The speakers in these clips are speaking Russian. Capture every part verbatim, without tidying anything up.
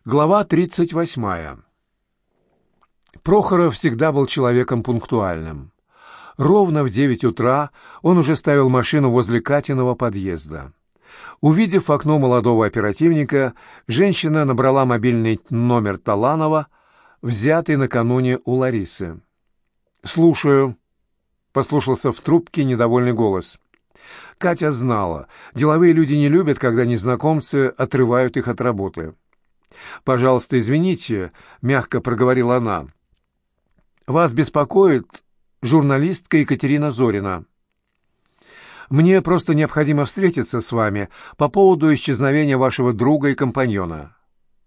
Глава тридцать восьмая. Прохоров всегда был человеком пунктуальным. Ровно в девять утра он уже ставил машину возле Катиного подъезда. Увидев в окно молодого оперативника, женщина набрала мобильный номер Таланова, взятый накануне у Ларисы. «Слушаю», — послушался в трубке недовольный голос. Катя знала, деловые люди не любят, когда незнакомцы отрывают их от работы. «Пожалуйста, извините», — мягко проговорила она. «Вас беспокоит журналистка Екатерина Зорина. Мне просто необходимо встретиться с вами по поводу исчезновения вашего друга и компаньона».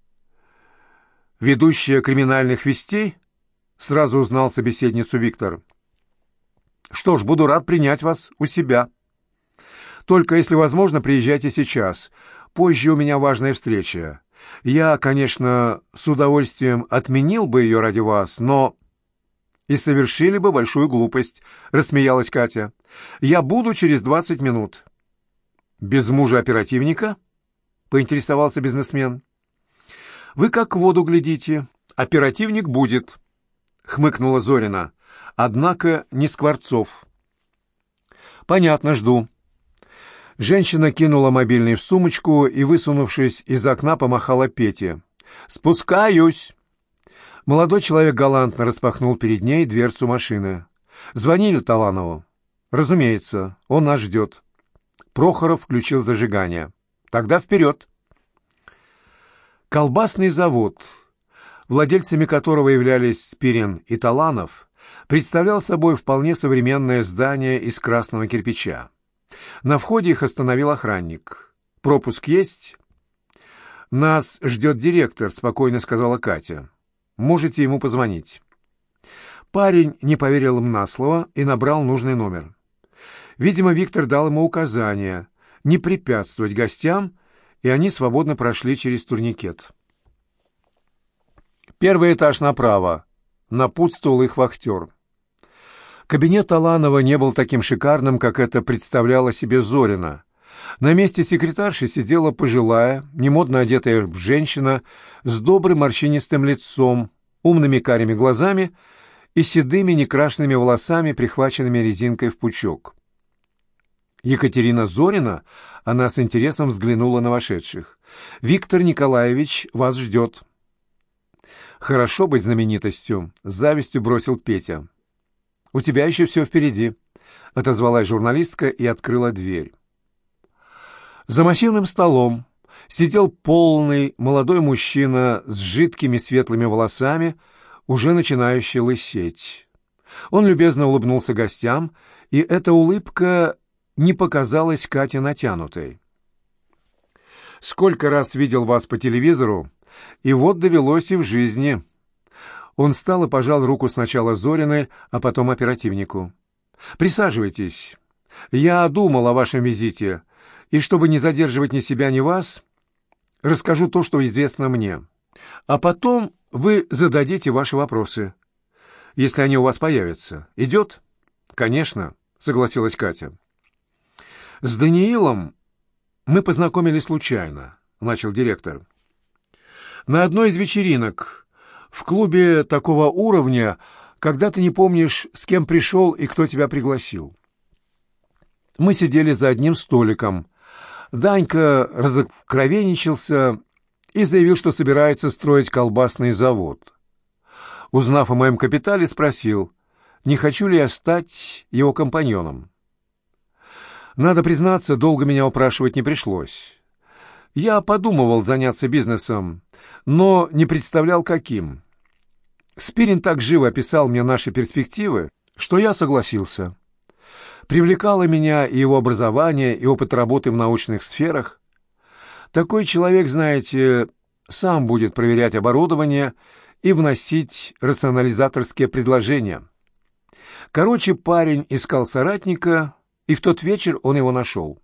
«Ведущая криминальных вестей?» — сразу узнал собеседницу Виктор. «Что ж, буду рад принять вас у себя. Только, если возможно, приезжайте сейчас. Позже у меня важная встреча. Я, конечно, с удовольствием отменил бы ее ради вас, но...» «И совершили бы большую глупость», — рассмеялась Катя. «Я буду через двадцать минут». «Без мужа-оперативника?» — поинтересовался бизнесмен. «Вы как в воду глядите. Оперативник будет», — хмыкнула Зорина. «Однако не Скворцов». «Понятно, жду». Женщина кинула мобильный в сумочку и, высунувшись из окна, помахала Пете. «Спускаюсь!» Молодой человек галантно распахнул перед ней дверцу машины. «Звонили Таланову?» «Разумеется, он нас ждет». Прохоров включил зажигание. «Тогда вперед!» Колбасный завод, владельцами которого являлись Спирин и Таланов, представлял собой вполне современное здание из красного кирпича. На входе их остановил охранник. «Пропуск есть?» «Нас ждет директор», — спокойно сказала Катя. «Можете ему позвонить». Парень не поверил им на слово и набрал нужный номер. Видимо, Виктор дал ему указание не препятствовать гостям, и они свободно прошли через турникет. «Первый этаж направо», — напутствовал их вахтер. Кабинет Таланова не был таким шикарным, как это представляла себе Зорина. На месте секретарши сидела пожилая, немодно одетая женщина с добрым морщинистым лицом, умными карими глазами и седыми некрашенными волосами, прихваченными резинкой в пучок. «Екатерина Зорина?» — она с интересом взглянула на вошедших. «Виктор Николаевич вас ждет». «Хорошо быть знаменитостью», — с завистью бросил Петя. «У тебя еще все впереди», — отозвалась журналистка и открыла дверь. За массивным столом сидел полный молодой мужчина с жидкими светлыми волосами, уже начинающий лысеть. Он любезно улыбнулся гостям, и эта улыбка не показалась Кате натянутой. «Сколько раз видел вас по телевизору, и вот довелось и в жизни». Он встал и пожал руку сначала Зориной, а потом оперативнику. «Присаживайтесь. Я думал о вашем визите, и чтобы не задерживать ни себя, ни вас, расскажу то, что известно мне. А потом вы зададите ваши вопросы, если они у вас появятся. Идет?» «Конечно», — согласилась Катя. «С Даниилом мы познакомились случайно», — начал директор. «На одной из вечеринок, в клубе такого уровня, когда ты не помнишь, с кем пришел и кто тебя пригласил. Мы сидели за одним столиком. Данька разоткровенничался и заявил, что собирается строить колбасный завод. Узнав о моем капитале, спросил, не хочу ли я стать его компаньоном. Надо признаться, долго меня упрашивать не пришлось. Я подумывал заняться бизнесом, но не представлял, каким. Спирин так живо описал мне наши перспективы, что я согласился. Привлекало меня и его образование, и опыт работы в научных сферах. Такой человек, знаете, сам будет проверять оборудование и вносить рационализаторские предложения. Короче, парень искал соратника, и в тот вечер он его нашел.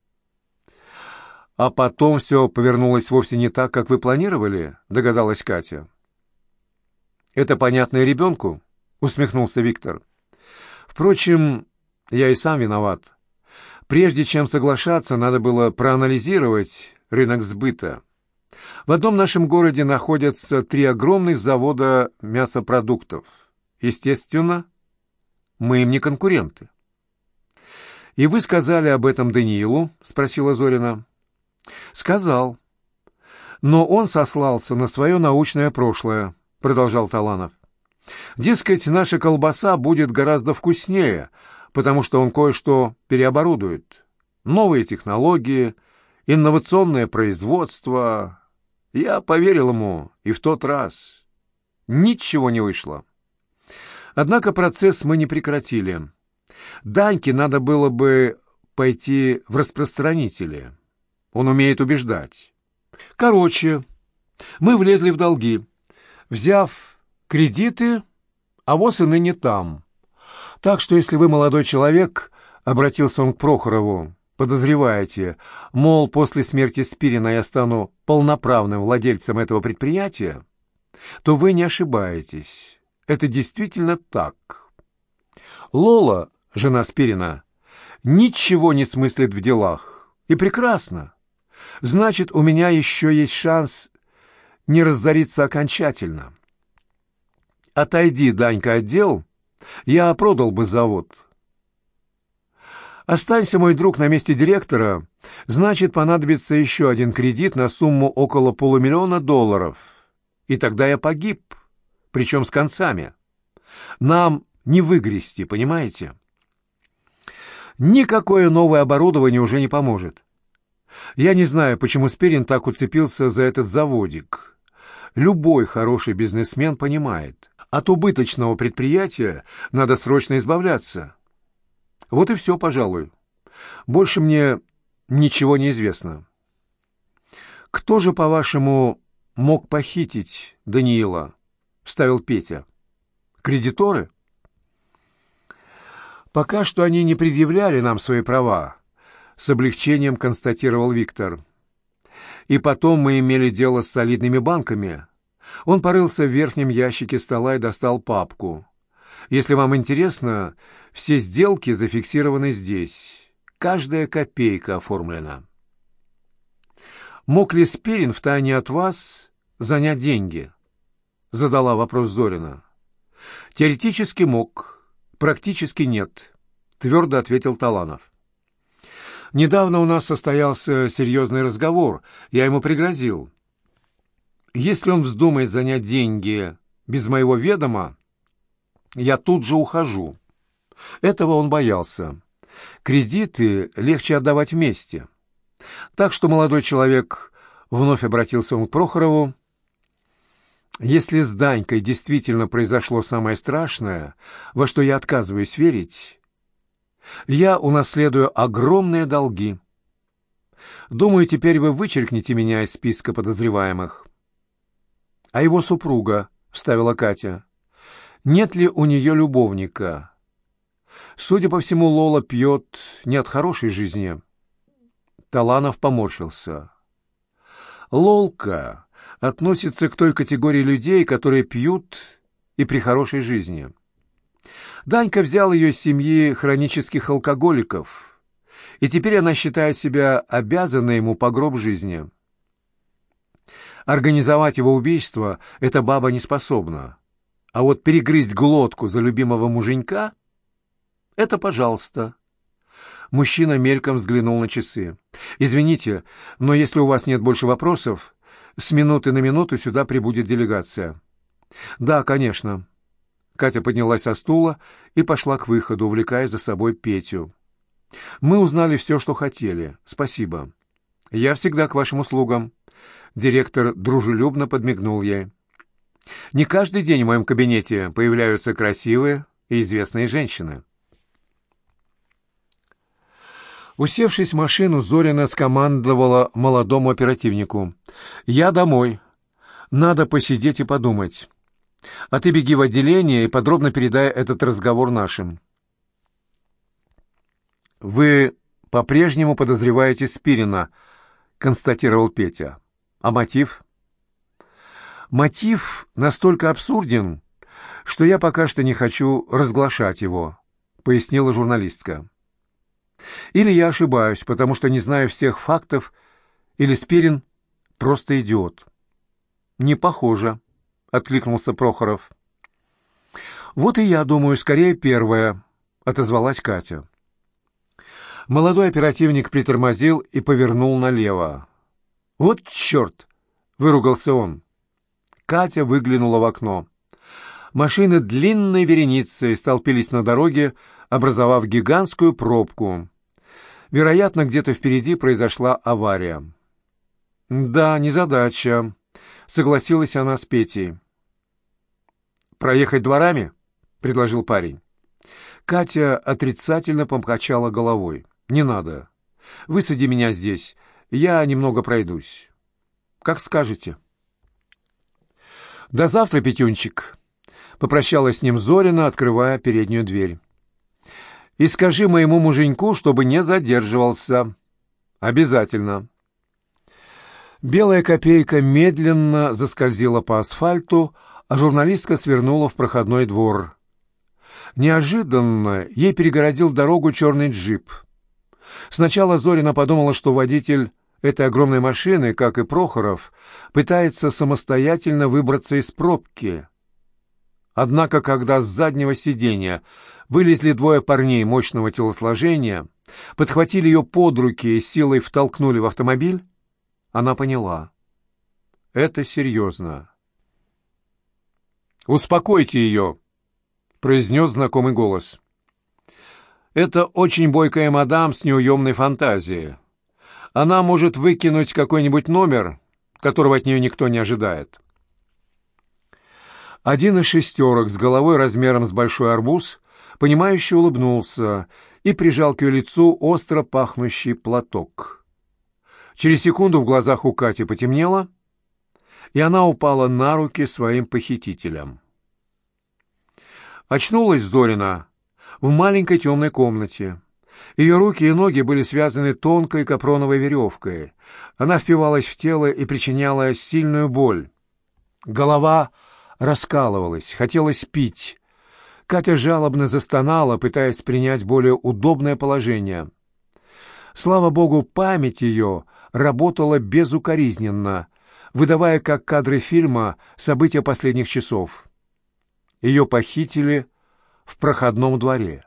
«А потом все повернулось вовсе не так, как вы планировали», — догадалась Катя. «Это понятно и ребенку», — усмехнулся Виктор. «Впрочем, я и сам виноват. Прежде чем соглашаться, надо было проанализировать рынок сбыта. В одном нашем городе находятся три огромных завода мясопродуктов. Естественно, мы им не конкуренты. «И вы сказали об этом Даниилу?» — спросила Зорина. «Сказал. Но он сослался на свое научное прошлое», — продолжал Таланов. «Дескать, наша колбаса будет гораздо вкуснее, потому что он кое-что переоборудует. Новые технологии, инновационное производство. Я поверил ему и в тот раз. Ничего не вышло. Однако процесс мы не прекратили. Даньке надо было бы пойти в распространители. Он умеет убеждать. Короче, мы влезли в долги, взяв кредиты, а воз и ныне там. Так что если вы, молодой человек, — обратился он к Прохорову, — подозреваете, мол, после смерти Спирина я стану полноправным владельцем этого предприятия, то вы не ошибаетесь. Это действительно так. Лола, жена Спирина, ничего не смыслит в делах. И прекрасно. Значит, у меня еще есть шанс не разориться окончательно. Отойди, Данька, от дел, я продал бы завод. Останься, мой друг, на месте директора, значит, понадобится еще один кредит на сумму около полумиллиона долларов. И тогда я погиб, причем с концами. Нам не выгрести, понимаете? Никакое новое оборудование уже не поможет. Я не знаю, почему Спирин так уцепился за этот заводик. Любой хороший бизнесмен понимает, от убыточного предприятия надо срочно избавляться. Вот и все, пожалуй. Больше мне ничего не известно. Кто же, по-вашему, мог похитить Даниила? Вставил Петя. Кредиторы? Пока что они не предъявляли нам свои права, с облегчением констатировал Виктор. И потом мы имели дело с солидными банками. Он порылся в верхнем ящике стола и достал папку. Если вам интересно, все сделки зафиксированы здесь. Каждая копейка оформлена. Мог ли Спирин втайне от вас занять деньги? Задала вопрос Зорина. Теоретически мог, практически нет, твердо ответил Таланов. Недавно у нас состоялся серьезный разговор. Я ему пригрозил. Если он вздумает занять деньги без моего ведома, я тут же ухожу. Этого он боялся. Кредиты легче отдавать вместе. Так что молодой человек, вновь обратился он к Прохорову, если с Данькой действительно произошло самое страшное, во что я отказываюсь верить, я унаследую огромные долги. Думаю, теперь вы вычеркнете меня из списка подозреваемых. А его супруга, — вставила Катя, — нет ли у нее любовника? Судя по всему, Лола пьет не от хорошей жизни. Таланов поморщился. Лолка относится к той категории людей, которые пьют и при хорошей жизни. Данька взял ее из семьи хронических алкоголиков, и теперь она считает себя обязанной ему по гроб жизни. Организовать его убийство эта баба не способна, а вот перегрызть глотку за любимого муженька — это пожалуйста. Мужчина мельком взглянул на часы. «Извините, но если у вас нет больше вопросов, с минуты на минуту сюда прибудет делегация». «Да, конечно». Катя поднялась со стула и пошла к выходу, увлекая за собой Петю. «Мы узнали все, что хотели. Спасибо. Я всегда к вашим услугам». Директор дружелюбно подмигнул ей. «Не каждый день в моем кабинете появляются красивые и известные женщины». Усевшись в машину, Зорина скомандовала молодому оперативнику. «Я домой. Надо посидеть и подумать. А ты беги в отделение и подробно передай этот разговор нашим». «Вы по-прежнему подозреваете Спирина», — констатировал Петя. «А мотив?» «Мотив настолько абсурден, что я пока что не хочу разглашать его», — пояснила журналистка. «Или я ошибаюсь, потому что не знаю всех фактов, или Спирин просто идиот». «Не похоже», — откликнулся Прохоров. «Вот и я думаю, скорее первое», — отозвалась Катя. Молодой оперативник притормозил и повернул налево. «Вот черт!» — выругался он. Катя выглянула в окно. Машины длинной вереницей столпились на дороге, образовав гигантскую пробку. Вероятно, где-то впереди произошла авария. «Да, незадача», — согласилась она с Петей. «Проехать дворами?» — предложил парень. Катя отрицательно покачала головой. «Не надо. Высади меня здесь. Я немного пройдусь». «Как скажете». «До завтра, Петюнчик», — попрощалась с ним Зорина, открывая переднюю дверь. «И скажи моему муженьку, чтобы не задерживался». «Обязательно». Белая копейка медленно заскользила по асфальту, а журналистка свернула в проходной двор. Неожиданно ей перегородил дорогу черный джип. Сначала Зорина подумала, что водитель этой огромной машины, как и Прохоров, пытается самостоятельно выбраться из пробки. Однако, когда с заднего сиденья вылезли двое парней мощного телосложения, подхватили ее под руки и силой втолкнули в автомобиль, она поняла. Это серьезно. «Успокойте ее», — произнес знакомый голос. «Это очень бойкая мадам с неуемной фантазией. Она может выкинуть какой-нибудь номер, которого от нее никто не ожидает». Один из шестерок с головой размером с большой арбуз, понимающе улыбнулся и прижал к ее лицу остро пахнущий платок. Через секунду в глазах у Кати потемнело, и она упала на руки своим похитителям. Очнулась Зорина в маленькой темной комнате. Ее руки и ноги были связаны тонкой капроновой веревкой. Она впивалась в тело и причиняла сильную боль. Голова раскалывалась, хотелось пить. Катя жалобно застонала, пытаясь принять более удобное положение. Слава богу, память ее работала безукоризненно, выдавая как кадры фильма события последних часов. Ее похитили в проходном дворе.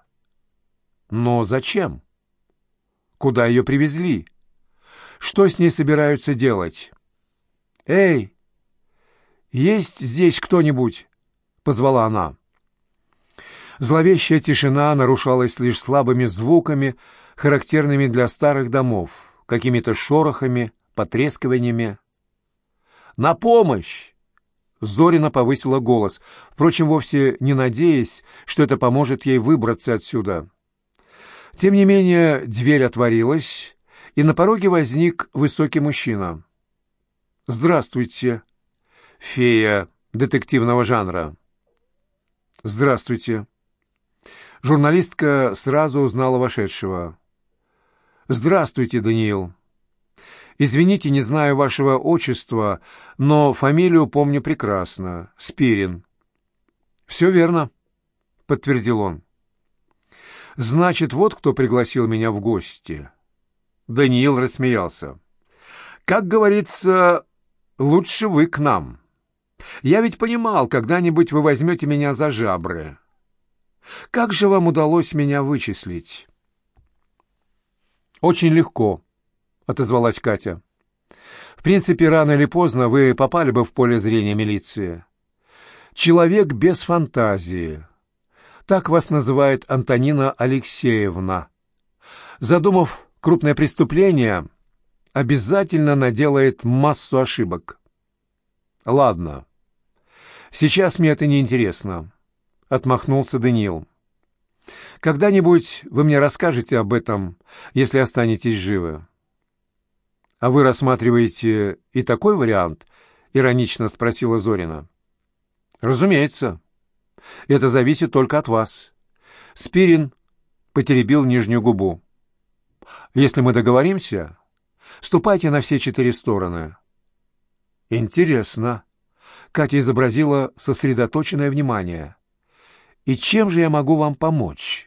Но зачем? Куда ее привезли? Что с ней собираются делать? «Эй, есть здесь кто-нибудь?» — позвала она. Зловещая тишина нарушалась лишь слабыми звуками, характерными для старых домов, какими-то шорохами, потрескиваниями. «На помощь!» Зорина повысила голос, впрочем, вовсе не надеясь, что это поможет ей выбраться отсюда. Тем не менее, дверь отворилась, и на пороге возник высокий мужчина. «Здравствуйте, фея детективного жанра». «Здравствуйте». Журналистка сразу узнала вошедшего. «Здравствуйте, Даниил. Извините, не знаю вашего отчества, но фамилию помню прекрасно. Спирин». «Все верно», — подтвердил он. «Значит, вот кто пригласил меня в гости». Даниил рассмеялся. «Как говорится, лучше вы к нам. Я ведь понимал, когда-нибудь вы возьмете меня за жабры. Как же вам удалось меня вычислить?» «Очень легко», — отозвалась Катя. «В принципе, рано или поздно вы попали бы в поле зрения милиции. Человек без фантазии. Так вас называет Антонина Алексеевна. Задумав крупное преступление, обязательно наделает массу ошибок». «Ладно, сейчас мне это не интересно», — отмахнулся Даниил. «Когда-нибудь вы мне расскажете об этом, если останетесь живы». «А вы рассматриваете и такой вариант?» — иронично спросила Зорина. «Разумеется. Это зависит только от вас». Спирин потеребил нижнюю губу. «Если мы договоримся, ступайте на все четыре стороны». «Интересно». Катя изобразила сосредоточенное внимание. «И чем же я могу вам помочь?»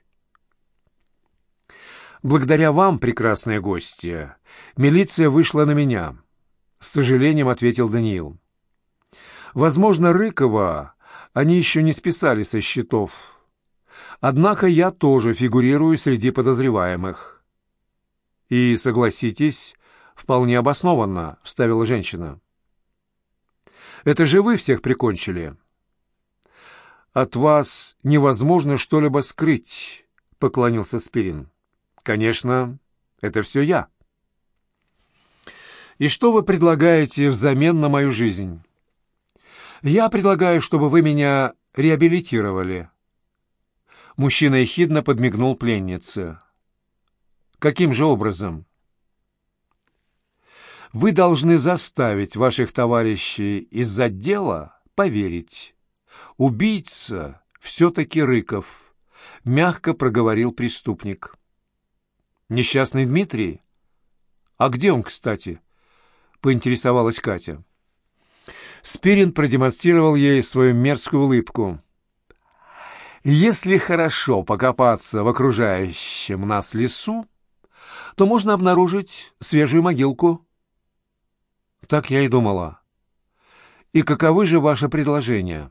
«Благодаря вам, прекрасные гости, милиция вышла на меня. с сожалением ответил Даниил. Возможно, Рыкова они еще не списали со счетов. Однако я тоже фигурирую среди подозреваемых. И, согласитесь, вполне обоснованно, — вставила женщина. Это же вы всех прикончили. От вас невозможно что-либо скрыть, — поклонился Спирин. Конечно, это все я. И что вы предлагаете взамен на мою жизнь? Я предлагаю, чтобы вы меня реабилитировали. Мужчина ехидно подмигнул пленнице. Каким же образом? Вы должны заставить ваших товарищей из отдела поверить. Убийца все-таки Рыков, мягко проговорил преступник. Несчастный Дмитрий? А где он, кстати? Поинтересовалась Катя. Спирин продемонстрировал ей свою мерзкую улыбку. Если хорошо покопаться в окружающем нас лесу, то можно обнаружить свежую могилку. Так я и думала. И каковы же ваши предложения?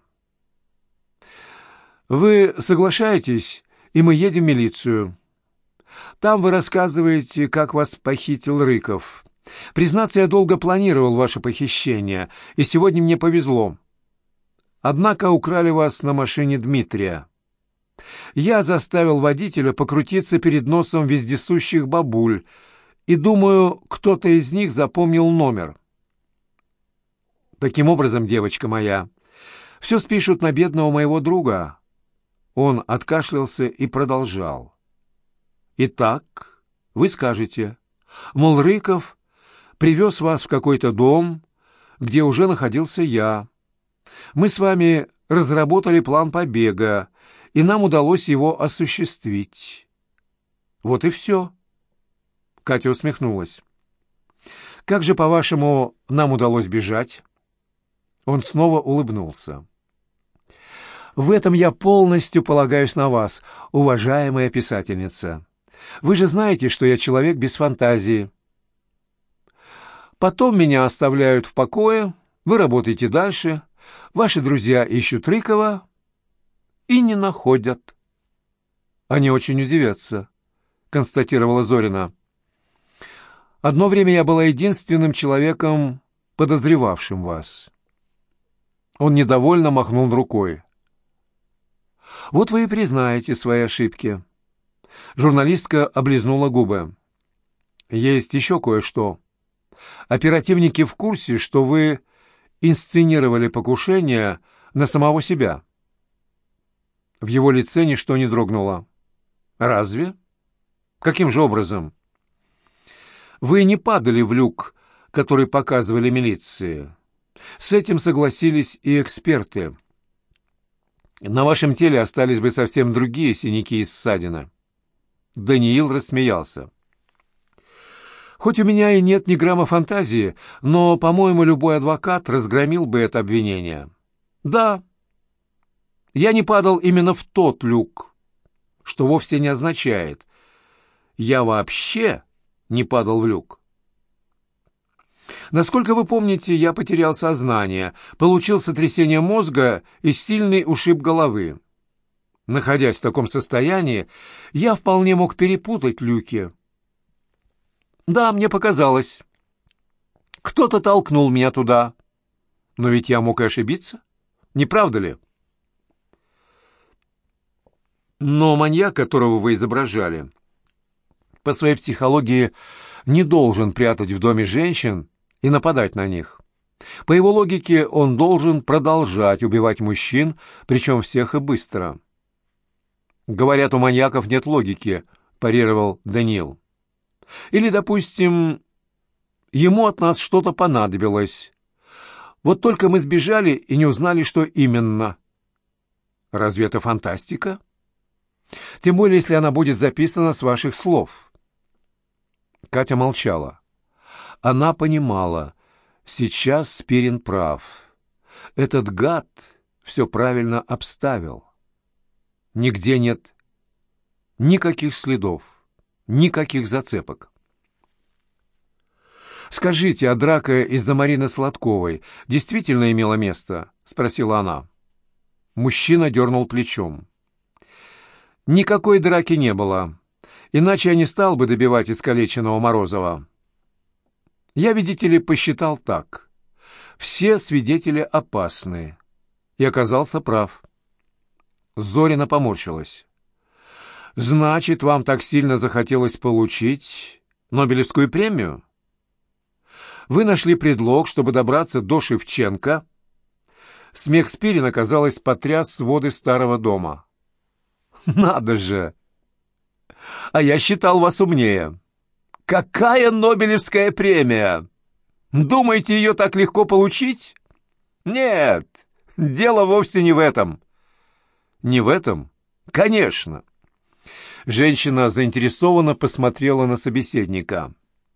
Вы соглашаетесь, и мы едем в милицию. Там вы рассказываете, как вас похитил Рыков. Признаться, я долго планировал ваше похищение, и сегодня мне повезло. Однако украли вас на машине Дмитрия. Я заставил водителя покрутиться перед носом вездесущих бабуль, и, думаю, кто-то из них запомнил номер. Таким образом, девочка моя, все спишут на бедного моего друга. Он откашлялся и продолжал. Итак, вы скажете, мол, Рыков привез вас в какой-то дом, где уже находился я. Мы с вами разработали план побега, и нам удалось его осуществить. Вот и все. Катя усмехнулась. Как же, по-вашему, нам удалось бежать? Он снова улыбнулся. В этом я полностью полагаюсь на вас, уважаемая писательница. Вы же знаете, что я человек без фантазии. Потом меня оставляют в покое, вы работаете дальше, ваши друзья ищут Рыкова и не находят. Они очень удивятся, констатировала Зорина. Одно время я была единственным человеком, подозревавшим вас. Он недовольно махнул рукой. Вот вы и признаете свои ошибки. Журналистка облизнула губы. Есть еще кое-что. Оперативники в курсе, что вы инсценировали покушение на самого себя. В его лице ничто не дрогнуло. Разве? Каким же образом? Вы не падали в люк, который показывали милиции. С этим согласились и эксперты. На вашем теле остались бы совсем другие синяки и ссадины. Даниил рассмеялся. Хоть у меня и нет ни грамма фантазии, но, по-моему, любой адвокат разгромил бы это обвинение. Да, я не падал именно в тот люк, что вовсе не означает, я вообще не падал в люк. Насколько вы помните, я потерял сознание, получил сотрясение мозга и сильный ушиб головы. Находясь в таком состоянии, я вполне мог перепутать люки. Да, мне показалось. Кто-то толкнул меня туда. Но ведь я мог и ошибиться. Не правда ли? Но маньяк, которого вы изображали, по своей психологии не должен прятать в доме женщин и нападать на них. По его логике, он должен продолжать убивать мужчин, причем всех и быстро. «Говорят, у маньяков нет логики», — парировал Даниил. «Или, допустим, ему от нас что-то понадобилось. Вот только мы сбежали и не узнали, что именно. Разве это фантастика? Тем более, если она будет записана с ваших слов». Катя молчала. Она понимала, сейчас Спирин прав. Этот гад все правильно обставил. Нигде нет никаких следов, никаких зацепок. «Скажите, а драка из-за Марины Сладковой действительно имела место?» — спросила она. Мужчина дернул плечом. «Никакой драки не было, иначе я не стал бы добивать искалеченного Морозова. Я, видите ли, посчитал так. Все свидетели опасны». И оказался прав. Зорина поморщилась. «Значит, вам так сильно захотелось получить Нобелевскую премию? Вы нашли предлог, чтобы добраться до Шевченко?» Смех Спирина, казалось, потряс своды старого дома. «Надо же! А я считал вас умнее. Какая Нобелевская премия? Думаете, ее так легко получить? Нет, дело вовсе не в этом». «Не в этом? Конечно!» Женщина заинтересованно посмотрела на собеседника.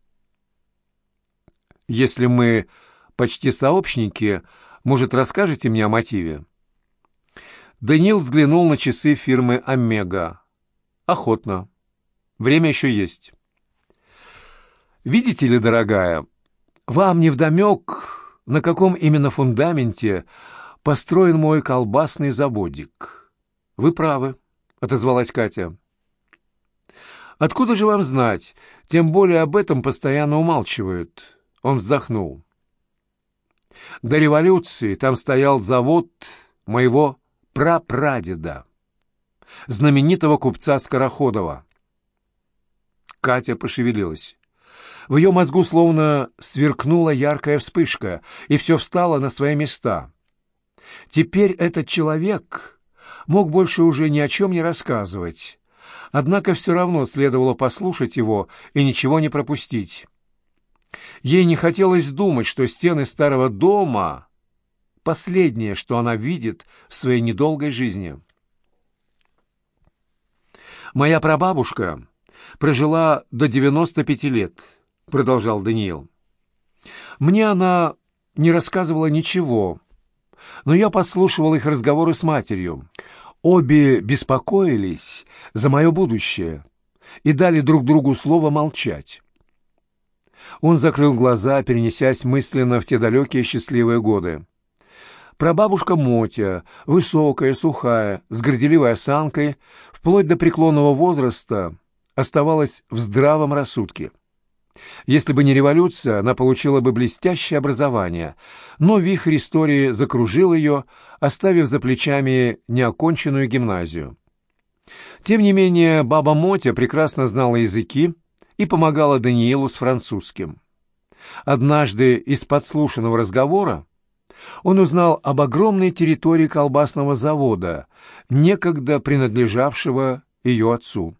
«Если мы почти сообщники, может, расскажете мне о мотиве?» Даниил взглянул на часы фирмы «Омега». «Охотно. Время еще есть». «Видите ли, дорогая, вам невдомек, на каком именно фундаменте построен мой колбасный заводик». «Вы правы», — отозвалась Катя. «Откуда же вам знать? Тем более об этом постоянно умалчивают». Он вздохнул. «До революции там стоял завод моего прапрадеда, знаменитого купца Скороходова». Катя пошевелилась. В ее мозгу словно сверкнула яркая вспышка, и все встало на свои места. Теперь этот человек мог больше уже ни о чем не рассказывать, однако все равно следовало послушать его и ничего не пропустить. Ей не хотелось думать, что стены старого дома — последнее, что она видит в своей недолгой жизни. «Моя прабабушка прожила до девяноста пяти лет», — продолжал Даниил. «Мне она не рассказывала ничего, но я подслушивал их разговоры с матерью. Обе беспокоились за мое будущее и дали друг другу слово молчать». Он закрыл глаза, перенесясь мысленно в те далекие счастливые годы. Прабабушка Мотя, высокая, сухая, с горделивой осанкой, вплоть до преклонного возраста, оставалась в здравом рассудке. Если бы не революция, она получила бы блестящее образование, но вихрь истории закружил ее, оставив за плечами неоконченную гимназию. Тем не менее, баба Мотя прекрасно знала языки и помогала Даниилу с французским. Однажды из подслушанного разговора он узнал об огромной территории колбасного завода, некогда принадлежавшего ее отцу.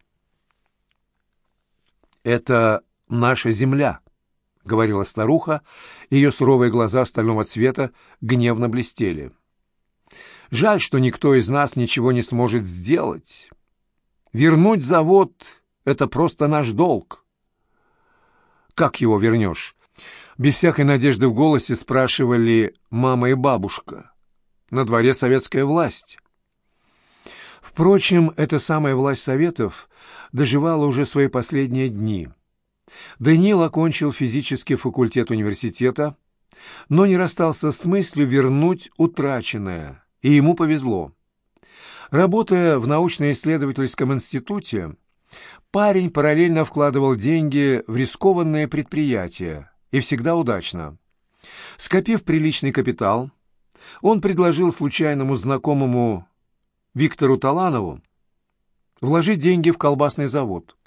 «Это наша земля», — говорила старуха, ее суровые глаза стального цвета гневно блестели. «Жаль, что никто из нас ничего не сможет сделать. Вернуть завод — это просто наш долг». «Как его вернешь?» Без всякой надежды в голосе спрашивали мама и бабушка. «На дворе советская власть». Впрочем, эта самая власть Советов доживала уже свои последние дни. Даниил окончил физический факультет университета, но не расстался с мыслью вернуть утраченное, и ему повезло. Работая в научно-исследовательском институте, парень параллельно вкладывал деньги в рискованные предприятия, и всегда удачно. Скопив приличный капитал, он предложил случайному знакомому Виктору Таланову вложить деньги в колбасный завод.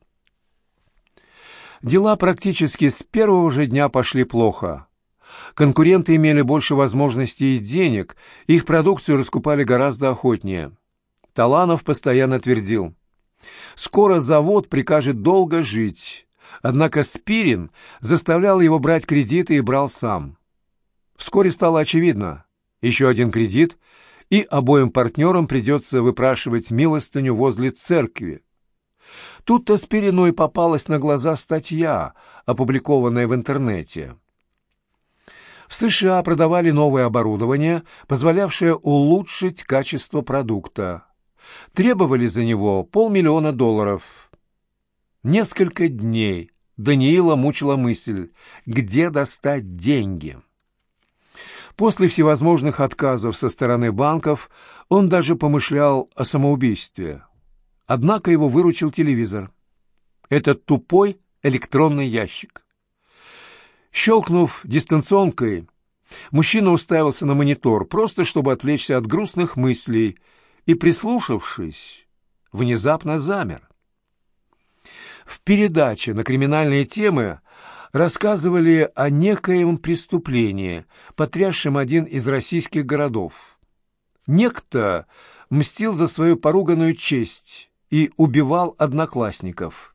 Дела практически с первого же дня пошли плохо. Конкуренты имели больше возможностей и денег, их продукцию раскупали гораздо охотнее. Таланов постоянно твердил: «Скоро завод прикажет долго жить». Однако Спирин заставлял его брать кредиты и брал сам. Вскоре стало очевидно: еще один кредит, и обоим партнерам придется выпрашивать милостыню возле церкви. Тут-то Спирину и попалась на глаза статья, опубликованная в интернете. В США продавали новое оборудование, позволявшее улучшить качество продукта. Требовали за него полмиллиона долларов. Несколько дней Даниила мучила мысль, где достать деньги. После всевозможных отказов со стороны банков он даже помышлял о самоубийстве. Однако его выручил телевизор. Этот тупой электронный ящик. Щелкнув дистанционкой, мужчина уставился на монитор, просто чтобы отвлечься от грустных мыслей, и, прислушавшись, внезапно замер. В передаче на криминальные темы рассказывали о некоем преступлении, потрясшем один из российских городов. Некто мстил за свою поруганную честь и убивал одноклассников.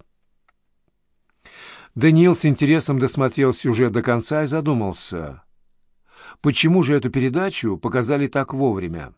Даниил с интересом досмотрел сюжет до конца и задумался, почему же эту передачу показали так вовремя?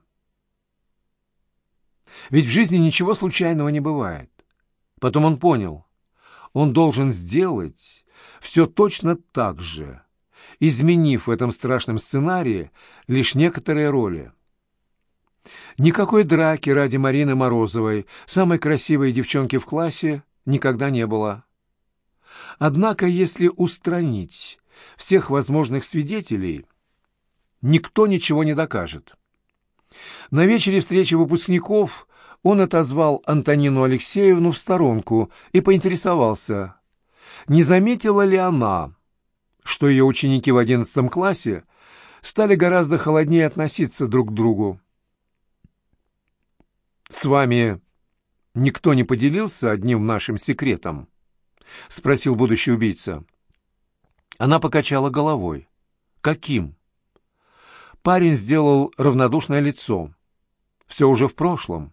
Ведь в жизни ничего случайного не бывает. Потом он понял, он должен сделать все точно так же, изменив в этом страшном сценарии лишь некоторые роли. Никакой драки ради Марины Морозовой, самой красивой девчонки в классе, никогда не было. Однако, если устранить всех возможных свидетелей, никто ничего не докажет. На вечере встречи выпускников он отозвал Антонину Алексеевну в сторонку и поинтересовался, не заметила ли она, что ее ученики в одиннадцатом классе стали гораздо холоднее относиться друг к другу. «С вами никто не поделился одним нашим секретом?» — спросил будущий убийца. Она покачала головой. «Каким?» Парень сделал равнодушное лицо. «Все уже в прошлом».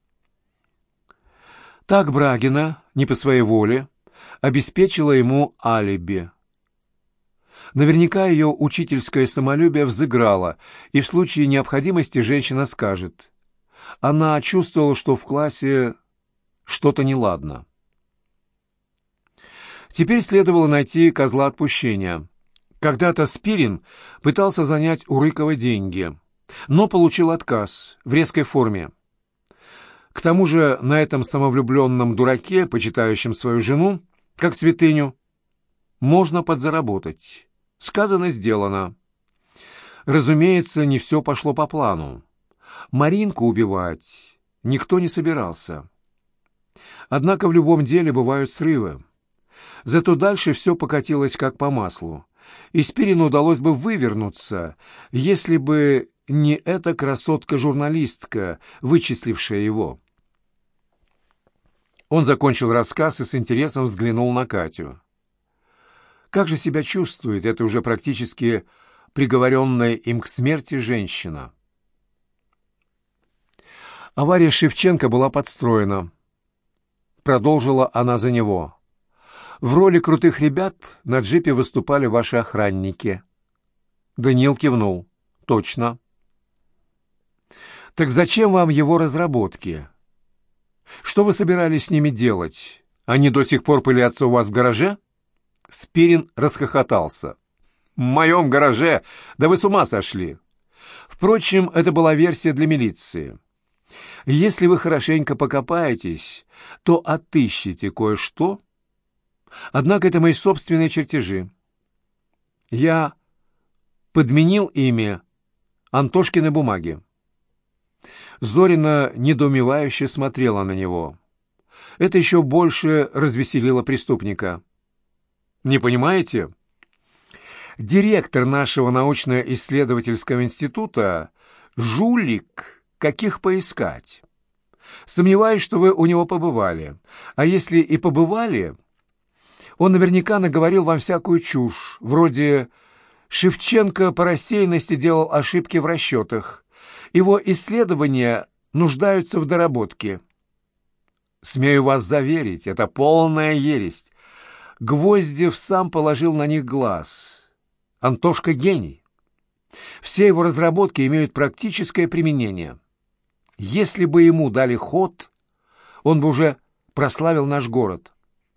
Так Брагина, не по своей воле, обеспечила ему алиби. Наверняка ее учительское самолюбие взыграло, и в случае необходимости женщина скажет. Она чувствовала, что в классе что-то неладно. Теперь следовало найти козла отпущения. Когда-то Спирин пытался занять у Рыкова деньги, но получил отказ в резкой форме. К тому же на этом самовлюбленном дураке, почитающем свою жену, как святыню, можно подзаработать. Сказано, сделано. Разумеется, не все пошло по плану. Маринку убивать никто не собирался. Однако в любом деле бывают срывы. Зато дальше все покатилось как по маслу, и Спирину удалось бы вывернуться, если бы не эта красотка-журналистка, вычислившая его. Он закончил рассказ и с интересом взглянул на Катю. Как же себя чувствует эта уже практически приговоренная им к смерти женщина? Авария Шевченко была подстроена. Продолжила она за него. В роли крутых ребят на джипе выступали ваши охранники. Даниил кивнул. Точно. Так зачем вам его разработки? Что вы собирались с ними делать? Они до сих пор пылятся у вас в гараже? Спирин расхохотался. В моем гараже? Да вы с ума сошли. Впрочем, это была версия для милиции. Если вы хорошенько покопаетесь, то отыщете кое-что. Однако это мои собственные чертежи. Я подменил ими Антошкины бумаги. Зорина недоумевающе смотрела на него. Это еще больше развеселило преступника. «Не понимаете? Директор нашего научно-исследовательского института — жулик, каких поискать. Сомневаюсь, что вы у него побывали. А если и побывали, он наверняка наговорил вам всякую чушь, вроде «Шевченко по рассеянности делал ошибки в расчетах. Его исследования нуждаются в доработке». Смею вас заверить, это полная ересь. Гвоздев сам положил на них глаз. Антошка гений. Все его разработки имеют практическое применение. Если бы ему дали ход, он бы уже прославил наш город.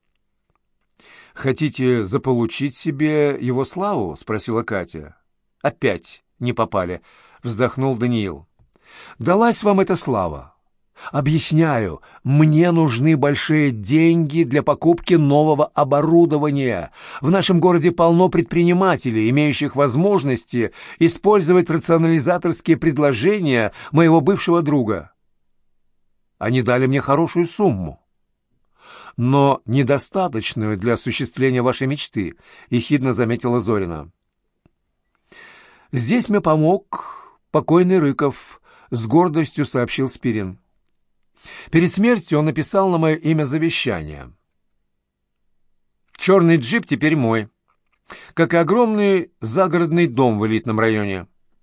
«Хотите заполучить себе его славу?» — спросила Катя. «Опять не попали», — вздохнул Даниил. «Далась вам эта слава. Объясняю, мне нужны большие деньги для покупки нового оборудования. В нашем городе полно предпринимателей, имеющих возможности использовать рационализаторские предложения моего бывшего друга. Они дали мне хорошую сумму, но недостаточную для осуществления вашей мечты, — ехидно заметила Зорина. Здесь мне помог покойный Рыков, — с гордостью сообщил Спирин. Перед смертью он написал на мое имя завещание. Черный джип теперь мой, как и огромный загородный дом в элитном районе.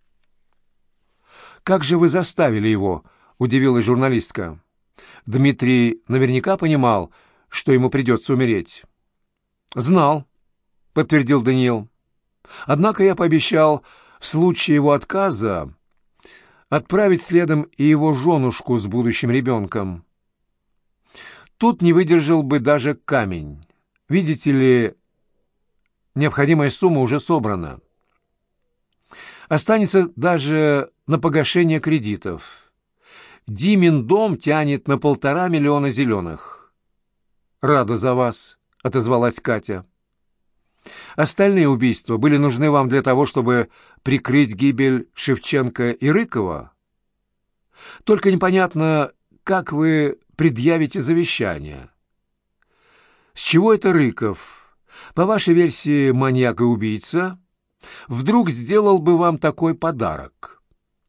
«Как же вы заставили его?» — удивилась журналистка. Дмитрий наверняка понимал, что ему придется умереть. «Знал», — подтвердил Даниил. «Однако я пообещал в случае его отказа отправить следом и его женушку с будущим ребенком. Тут не выдержал бы даже камень. Видите ли, необходимая сумма уже собрана. Останется даже на погашение кредитов. Димин дом тянет на полтора миллиона зеленых». «Рада за вас», — отозвалась Катя. «Остальные убийства были нужны вам для того, чтобы прикрыть гибель Шевченко и Рыкова? Только непонятно, как вы предъявите завещание. С чего это Рыков, по вашей версии маньяк и убийца, вдруг сделал бы вам такой подарок?»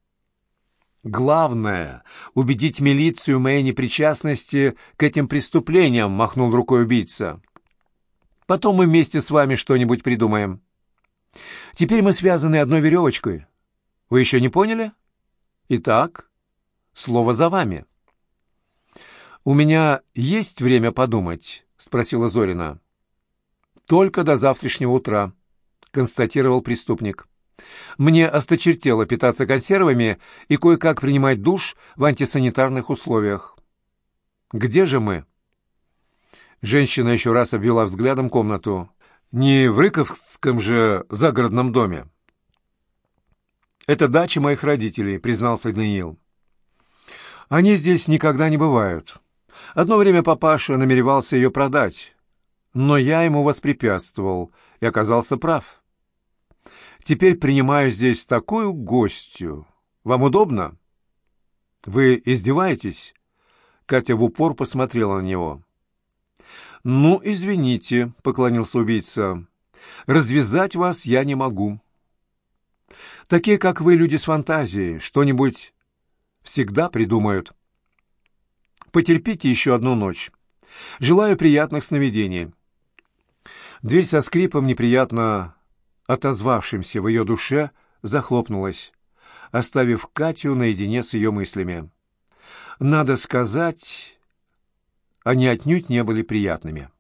«Главное — убедить милицию в моей непричастности к этим преступлениям», — махнул рукой убийца. «Потом мы вместе с вами что-нибудь придумаем. Теперь мы связаны одной веревочкой. Вы еще не поняли? Итак, слово за вами». «У меня есть время подумать?» — спросила Зорина. «Только до завтрашнего утра», — констатировал преступник. «Мне осточертело питаться консервами и кое-как принимать душ в антисанитарных условиях». «Где же мы?» Женщина еще раз обвела взглядом комнату. «Не в Рыковском же загородном доме?» «Это дача моих родителей», — признался Даниил. «Они здесь никогда не бывают. Одно время папаша намеревался ее продать, но я ему воспрепятствовал и оказался прав. Теперь принимаю здесь такую гостью. Вам удобно?» «Вы издеваетесь?» Катя в упор посмотрела на него. «Ну, извините», — поклонился убийца. «Развязать вас я не могу. Такие, как вы, люди с фантазией, что-нибудь всегда придумают. Потерпите еще одну ночь. Желаю приятных сновидений». Дверь со скрипом, неприятно отозвавшимся в ее душе, захлопнулась, оставив Катю наедине с ее мыслями. Надо сказать, они отнюдь не были приятными.